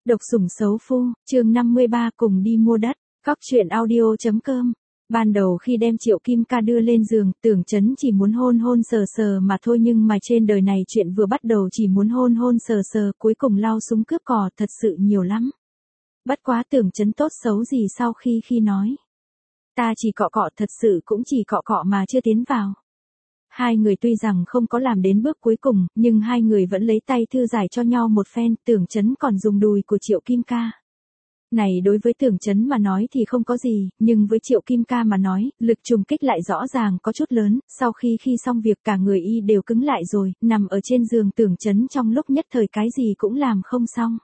Độc sủng xấu phu, chương 53 cùng đi mua đất, Cóc truyện audio.com. Ban đầu khi đem Triệu Kim Ca đưa lên giường, Tưởng Chấn chỉ muốn hôn hôn sờ sờ mà thôi, nhưng mà trên đời này chuyện vừa bắt đầu chỉ muốn hôn hôn sờ sờ, cuối cùng lao súng cướp cò thật sự nhiều lắm. Bất quá Tưởng Chấn tốt xấu gì sau khi nói. Ta chỉ cọ cọ, thật sự cũng chỉ cọ cọ mà chưa tiến vào. Hai người tuy rằng không có làm đến bước cuối cùng, nhưng hai người vẫn lấy tay thư giải cho nhau một phen. Tưởng Chấn còn dùng đùi của Triệu Kim Ca. Này đối với Tưởng Chấn mà nói thì không có gì, nhưng với Triệu Kim Ca mà nói, lực trùng kích lại rõ ràng có chút lớn. Sau khi xong việc cả người y đều cứng lại rồi, nằm ở trên giường Tưởng Chấn trong lúc nhất thời cái gì cũng làm không xong.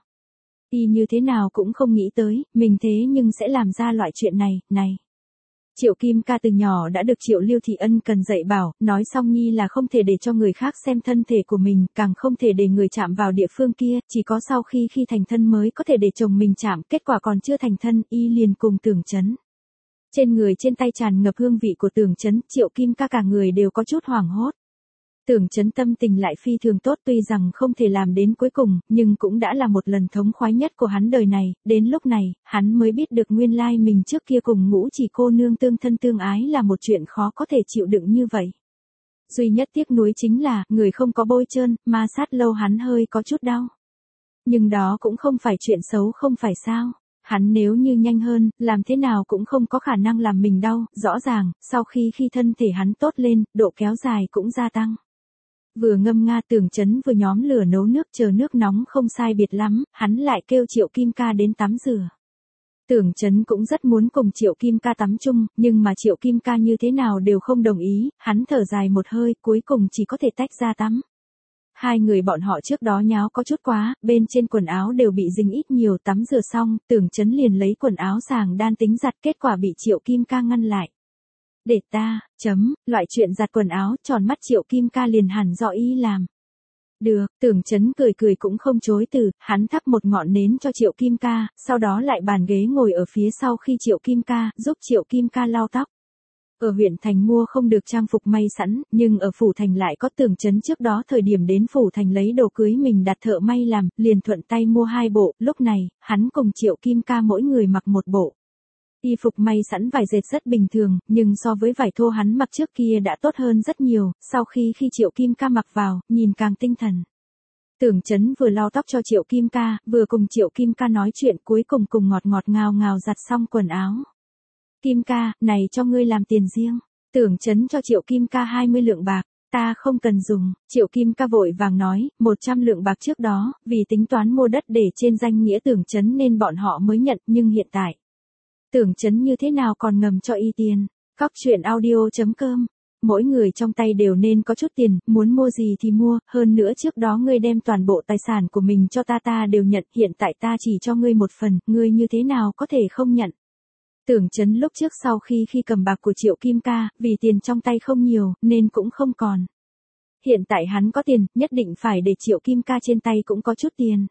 Y như thế nào cũng không nghĩ tới, mình thế nhưng sẽ làm ra loại chuyện này. Triệu Kim Ca từ nhỏ đã được Triệu Lưu Thị ân cần dạy bảo, nói xong nhi là không thể để cho người khác xem thân thể của mình, càng không thể để người chạm vào địa phương kia, chỉ có sau khi thành thân mới có thể để chồng mình chạm, kết quả còn chưa thành thân, y liền cùng Tưởng Chấn. Trên người trên tay tràn ngập hương vị của Tưởng Chấn, Triệu Kim Ca cả người đều có chút hoảng hốt. Tưởng Chấn tâm tình lại phi thường tốt, tuy rằng không thể làm đến cuối cùng, nhưng cũng đã là một lần thống khoái nhất của hắn đời này. Đến lúc này, hắn mới biết được nguyên lai mình trước kia cùng Ngũ Chỉ cô nương tương thân tương ái là một chuyện khó có thể chịu đựng như vậy. Duy nhất tiếc nuối chính là, người không có bôi trơn, ma sát lâu hắn hơi có chút đau. Nhưng đó cũng không phải chuyện xấu, không phải sao. Hắn nếu như nhanh hơn, làm thế nào cũng không có khả năng làm mình đau. Rõ ràng, sau khi thân thể hắn tốt lên, độ kéo dài cũng gia tăng. Vừa ngâm nga Tưởng Chấn vừa nhóm lửa nấu nước, chờ nước nóng không sai biệt lắm, hắn lại kêu Triệu Kim Ca đến tắm rửa. Tưởng Chấn cũng rất muốn cùng Triệu Kim Ca tắm chung, nhưng mà Triệu Kim Ca như thế nào đều không đồng ý, hắn thở dài một hơi, cuối cùng chỉ có thể tách ra tắm. Hai người bọn họ trước đó nháo có chút quá, bên trên quần áo đều bị dính ít nhiều. Tắm rửa xong, Tưởng Chấn liền lấy quần áo sàng đan tính giặt, kết quả bị Triệu Kim Ca ngăn lại. Để ta, loại chuyện giặt quần áo, tròn mắt Triệu Kim Ca liền hẳn do y làm. Được, Tưởng Chấn cười cũng không chối từ, hắn thắp một ngọn nến cho Triệu Kim Ca, sau đó lại bàn ghế ngồi ở phía sau khi Triệu Kim Ca, giúp Triệu Kim Ca lau tóc. Ở huyện thành mua không được trang phục may sẵn, nhưng ở phủ thành lại có. Tưởng Chấn trước đó thời điểm đến phủ thành lấy đồ cưới mình đặt thợ may làm, liền thuận tay mua 2 bộ, lúc này, hắn cùng Triệu Kim Ca mỗi người mặc một bộ. Y phục may sẵn vải dệt rất bình thường, nhưng so với vải thô hắn mặc trước kia đã tốt hơn rất nhiều, sau khi Triệu Kim Ca mặc vào, nhìn càng tinh thần. Tưởng Chấn vừa lau tóc cho Triệu Kim Ca, vừa cùng Triệu Kim Ca nói chuyện, cuối cùng ngọt ngào giặt xong quần áo. Kim Ca, này cho ngươi làm tiền riêng. Tưởng Chấn cho Triệu Kim Ca 20 lượng bạc. Ta không cần dùng. Triệu Kim Ca vội vàng nói, 100 lượng bạc trước đó, vì tính toán mua đất để trên danh nghĩa Tưởng Chấn nên bọn họ mới nhận, nhưng hiện tại. Tưởng Chấn như thế nào còn ngầm cho y tiền. Cóc truyện audio.com. Mỗi người trong tay đều nên có chút tiền, muốn mua gì thì mua, hơn nữa trước đó ngươi đem toàn bộ tài sản của mình cho ta đều nhận, hiện tại ta chỉ cho ngươi một phần, ngươi như thế nào có thể không nhận. Tưởng Chấn lúc trước sau khi cầm bạc của Triệu Kim Ca, vì tiền trong tay không nhiều, nên cũng không còn. Hiện tại hắn có tiền, nhất định phải để Triệu Kim Ca trên tay cũng có chút tiền.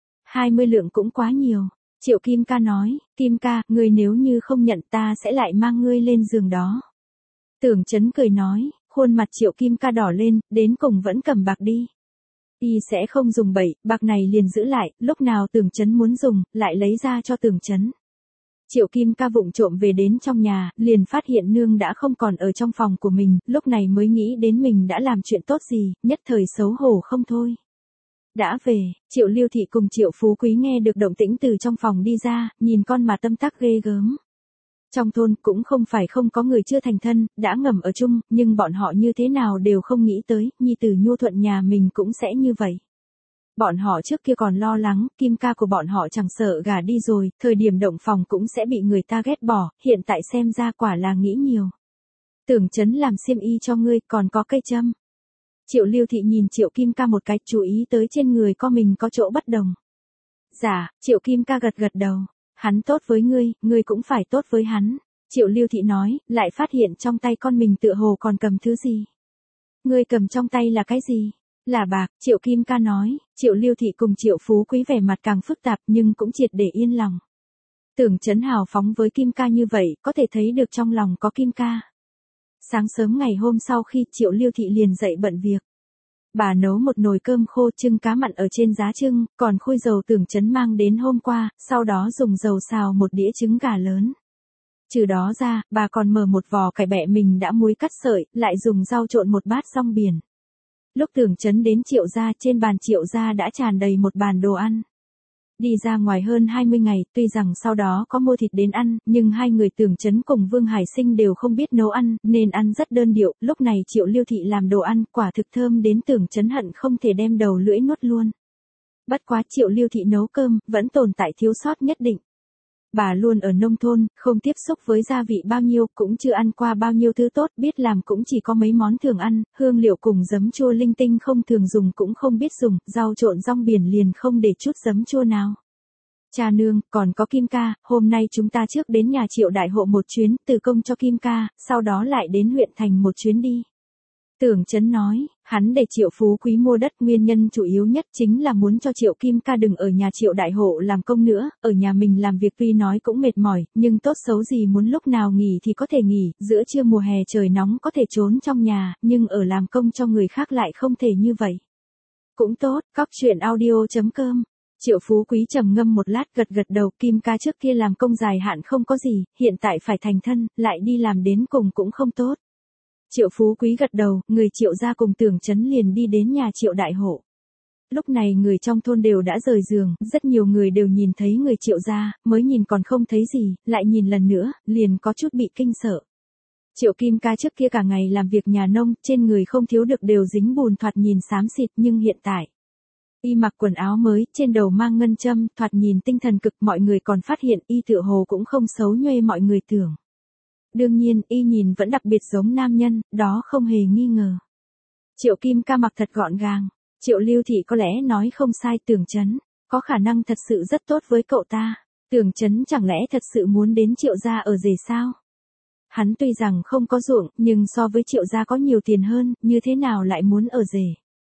20 lượng cũng quá nhiều. Triệu Kim Ca nói, Kim Ca, ngươi nếu như không nhận ta sẽ lại mang ngươi lên giường đó. Tưởng Chấn cười nói, khuôn mặt Triệu Kim Ca đỏ lên, đến cùng vẫn cầm bạc đi. Y sẽ không dùng bậy, bạc này liền giữ lại, lúc nào Tưởng Chấn muốn dùng, lại lấy ra cho Tưởng Chấn. Triệu Kim Ca vụng trộm về đến trong nhà, liền phát hiện nương đã không còn ở trong phòng của mình, lúc này mới nghĩ đến mình đã làm chuyện tốt gì, nhất thời xấu hổ không thôi. Đã về, Triệu Lưu Thị cùng Triệu Phú Quý nghe được động tĩnh từ trong phòng đi ra, nhìn con mà tâm tắc ghê gớm. Trong thôn cũng không phải không có người chưa thành thân, đã ngầm ở chung, nhưng bọn họ như thế nào đều không nghĩ tới, nhi tử Nhu Thuận nhà mình cũng sẽ như vậy. Bọn họ trước kia còn lo lắng, Kim Ca của bọn họ chẳng sợ gả đi rồi, thời điểm động phòng cũng sẽ bị người ta ghét bỏ, hiện tại xem ra quả là nghĩ nhiều. Tưởng Chấn làm xiêm y cho ngươi, còn có cây châm. Triệu Lưu Thị nhìn Triệu Kim Ca một cái, chú ý tới trên người con mình có chỗ bất đồng. Dạ, Triệu Kim Ca gật đầu. Hắn tốt với ngươi cũng phải tốt với hắn. Triệu Lưu Thị nói, lại phát hiện trong tay con mình tựa hồ còn cầm thứ gì. Ngươi cầm trong tay là cái gì? Là bạc, Triệu Kim Ca nói. Triệu Lưu Thị cùng Triệu Phú Quý vẻ mặt càng phức tạp nhưng cũng triệt để yên lòng. Tưởng Chấn hào phóng với Kim Ca như vậy, có thể thấy được trong lòng có Kim Ca. Sáng sớm ngày hôm sau khi Triệu Lưu Thị liền dậy bận việc. Bà nấu một nồi cơm khô trưng cá mặn ở trên giá trưng, còn khui dầu Tưởng Chấn mang đến hôm qua, sau đó dùng dầu xào một đĩa trứng gà lớn. Trừ đó ra, bà còn mở một vò cải bẹ mình đã muối cắt sợi, lại dùng rau trộn một bát rong biển. Lúc Tưởng Chấn đến Triệu gia, trên bàn Triệu gia đã tràn đầy một bàn đồ ăn. Đi ra ngoài hơn 20 ngày, tuy rằng sau đó có mua thịt đến ăn, nhưng hai người Tưởng Chấn cùng Vương Hải Sinh đều không biết nấu ăn, nên ăn rất đơn điệu. Lúc này Triệu Liêu Thị làm đồ ăn, quả thực thơm đến Tưởng Chấn hận không thể đem đầu lưỡi nuốt luôn. Bất quá Triệu Liêu Thị nấu cơm, vẫn tồn tại thiếu sót nhất định. Bà luôn ở nông thôn, không tiếp xúc với gia vị bao nhiêu, cũng chưa ăn qua bao nhiêu thứ tốt, biết làm cũng chỉ có mấy món thường ăn, hương liệu cùng giấm chua linh tinh không thường dùng cũng không biết dùng, rau trộn rong biển liền không để chút giấm chua nào. Cha nương, còn có Kim ca, hôm nay chúng ta trước đến nhà Triệu đại hộ một chuyến, từ công cho Kim ca, sau đó lại đến huyện thành một chuyến đi. Tưởng Chấn nói, hắn để Triệu Phú Quý mua đất, nguyên nhân chủ yếu nhất chính là muốn cho Triệu Kim ca đừng ở nhà Triệu đại hộ làm công nữa, ở nhà mình làm việc tuy nói cũng mệt mỏi, nhưng tốt xấu gì muốn lúc nào nghỉ thì có thể nghỉ, giữa trưa mùa hè trời nóng có thể trốn trong nhà, nhưng ở làm công cho người khác lại không thể như vậy. Cũng tốt, cóc truyện audio.com. Triệu Phú Quý trầm ngâm một lát gật gật đầu, Kim ca trước kia làm công dài hạn không có gì, hiện tại phải thành thân, lại đi làm đến cùng cũng không tốt. Triệu Phú Quý gật đầu, người Triệu gia cùng Tưởng Chấn liền đi đến nhà Triệu đại hộ. Lúc này người trong thôn đều đã rời giường, rất nhiều người đều nhìn thấy người Triệu gia, mới nhìn còn không thấy gì, lại nhìn lần nữa, liền có chút bị kinh sợ. Triệu Kim ca trước kia cả ngày làm việc nhà nông, trên người không thiếu được đều dính bùn, thoạt nhìn xám xịt, nhưng hiện tại y mặc quần áo mới, trên đầu mang ngân châm, thoạt nhìn tinh thần cực, mọi người còn phát hiện y tựa hồ cũng không xấu nhuê mọi người tưởng. Đương nhiên, y nhìn vẫn đặc biệt giống nam nhân, đó không hề nghi ngờ. Triệu Kim ca mặc thật gọn gàng. Triệu Lưu Thị có lẽ nói không sai, Tưởng Chấn có khả năng thật sự rất tốt với cậu ta. Tưởng Chấn chẳng lẽ thật sự muốn đến Triệu gia ở rể sao? Hắn tuy rằng không có ruộng, nhưng so với Triệu gia có nhiều tiền hơn, như thế nào lại muốn ở rể?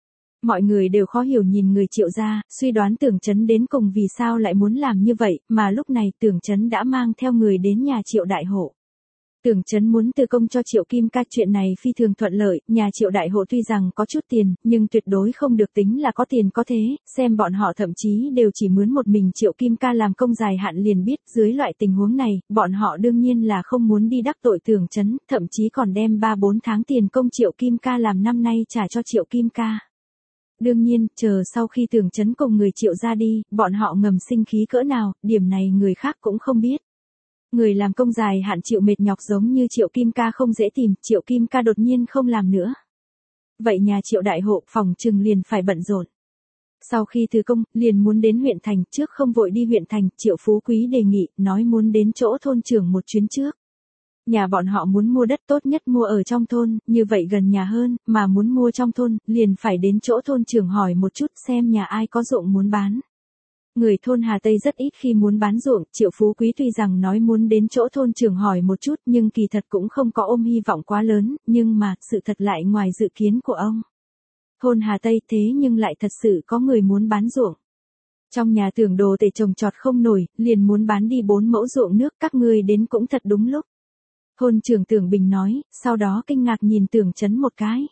Mọi người đều khó hiểu nhìn người Triệu gia, suy đoán Tưởng Chấn đến cùng vì sao lại muốn làm như vậy, mà lúc này Tưởng Chấn đã mang theo người đến nhà Triệu đại hộ. Tưởng Chấn muốn từ công cho Triệu Kim ca, chuyện này phi thường thuận lợi, nhà Triệu đại hộ tuy rằng có chút tiền, nhưng tuyệt đối không được tính là có tiền có thế, xem bọn họ thậm chí đều chỉ mướn một mình Triệu Kim ca làm công dài hạn liền biết, dưới loại tình huống này, bọn họ đương nhiên là không muốn đi đắc tội Tưởng Chấn, thậm chí còn đem 3-4 tháng tiền công Triệu Kim ca làm năm nay trả cho Triệu Kim ca. Đương nhiên, chờ sau khi Tưởng Chấn cùng người Triệu ra đi, bọn họ ngầm sinh khí cỡ nào, điểm này người khác cũng không biết. Người làm công dài hạn chịu mệt nhọc giống như Triệu Kim ca không dễ tìm, Triệu Kim ca đột nhiên không làm nữa. Vậy nhà Triệu đại hộ phòng trừng liền phải bận rộn. Sau khi từ công, liền muốn đến huyện thành, trước không vội đi huyện thành, Triệu Phú Quý đề nghị, nói muốn đến chỗ thôn trưởng một chuyến trước. Nhà bọn họ muốn mua đất, tốt nhất mua ở trong thôn, như vậy gần nhà hơn, mà muốn mua trong thôn, liền phải đến chỗ thôn trưởng hỏi một chút xem nhà ai có ruộng muốn bán. Người thôn Hà Tây rất ít khi muốn bán ruộng, Triệu Phú Quý tuy rằng nói muốn đến chỗ thôn trưởng hỏi một chút, nhưng kỳ thật cũng không có ôm hy vọng quá lớn, nhưng mà, sự thật lại ngoài dự kiến của ông. Thôn Hà Tây thế nhưng lại thật sự có người muốn bán ruộng. Trong nhà Tưởng đồ tể trồng trọt không nổi, liền muốn bán đi 4 mẫu ruộng nước, các ngươi đến cũng thật đúng lúc. Thôn trưởng Tưởng Bình nói, sau đó kinh ngạc nhìn Tưởng Chấn một cái.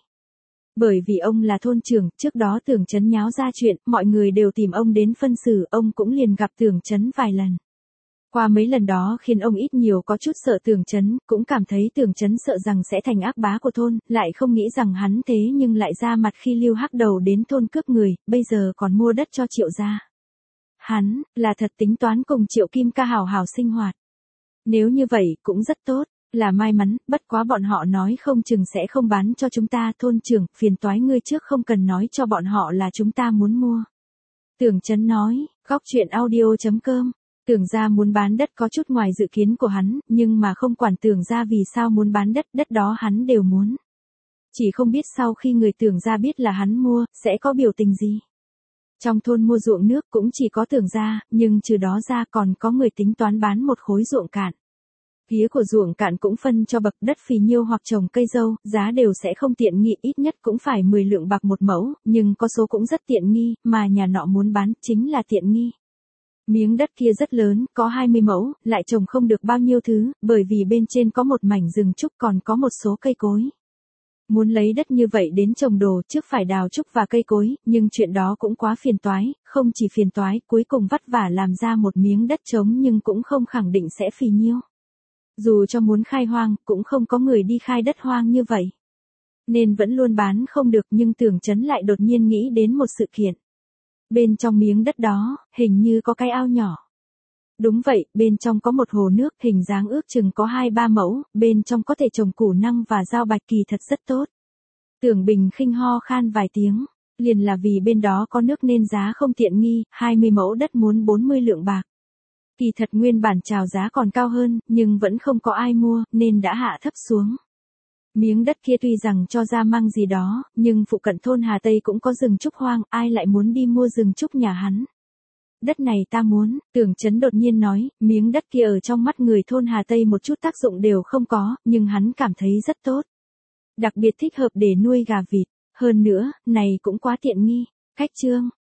Bởi vì ông là thôn trưởng, trước đó Tưởng Chấn nháo ra chuyện, mọi người đều tìm ông đến phân xử, ông cũng liền gặp Tưởng Chấn vài lần. Qua mấy lần đó khiến ông ít nhiều có chút sợ Tưởng Chấn, cũng cảm thấy Tưởng Chấn sợ rằng sẽ thành ác bá của thôn, lại không nghĩ rằng hắn thế nhưng lại ra mặt khi Lưu Hắc Đầu đến thôn cướp người, bây giờ còn mua đất cho Triệu gia. Hắn, là thật tính toán cùng Triệu Kim ca hào hào sinh hoạt. Nếu như vậy, cũng rất tốt. Là may mắn, bất quá bọn họ nói không chừng sẽ không bán cho chúng ta, thôn trưởng, phiền toái ngươi trước không cần nói cho bọn họ là chúng ta muốn mua. Tưởng Chấn nói, góc truyện audio.com, Tưởng gia muốn bán đất có chút ngoài dự kiến của hắn, nhưng mà không quản Tưởng gia vì sao muốn bán đất, đất đó hắn đều muốn. Chỉ không biết sau khi người Tưởng gia biết là hắn mua, sẽ có biểu tình gì. Trong thôn mua ruộng nước cũng chỉ có Tưởng gia, nhưng trừ đó ra còn có người tính toán bán một khối ruộng cạn. Phía của ruộng cạn cũng phân cho bậc đất phì nhiêu hoặc trồng cây dâu, giá đều sẽ không tiện nghi, ít nhất cũng phải 10 lượng bạc một mẫu, nhưng có số cũng rất tiện nghi, mà nhà nọ muốn bán chính là tiện nghi. Miếng đất kia rất lớn, có 20 mẫu, lại trồng không được bao nhiêu thứ, bởi vì bên trên có một mảnh rừng trúc còn có một số cây cối. Muốn lấy đất như vậy đến trồng đồ trước phải đào trúc và cây cối, nhưng chuyện đó cũng quá phiền toái, không chỉ phiền toái, cuối cùng vất vả làm ra một miếng đất trống nhưng cũng không khẳng định sẽ phì nhiêu. Dù cho muốn khai hoang, cũng không có người đi khai đất hoang như vậy. Nên vẫn luôn bán không được, nhưng Tưởng Chấn lại đột nhiên nghĩ đến một sự kiện. Bên trong miếng đất đó, hình như có cái ao nhỏ. Đúng vậy, bên trong có một hồ nước, hình dáng ước chừng có 2-3 mẫu, bên trong có thể trồng củ năng và rau bạch kỳ thật rất tốt. Tưởng Bình khinh ho khan vài tiếng, liền là vì bên đó có nước nên giá không tiện nghi, 20 mẫu đất muốn 40 lượng bạc. Kỳ thật nguyên bản chào giá còn cao hơn, nhưng vẫn không có ai mua, nên đã hạ thấp xuống. Miếng đất kia tuy rằng cho ra măng gì đó, nhưng phụ cận thôn Hà Tây cũng có rừng trúc hoang, ai lại muốn đi mua rừng trúc nhà hắn. Đất này ta muốn, Tưởng Chấn đột nhiên nói, miếng đất kia ở trong mắt người thôn Hà Tây một chút tác dụng đều không có, nhưng hắn cảm thấy rất tốt. Đặc biệt thích hợp để nuôi gà vịt, hơn nữa, này cũng quá tiện nghi. Khách chương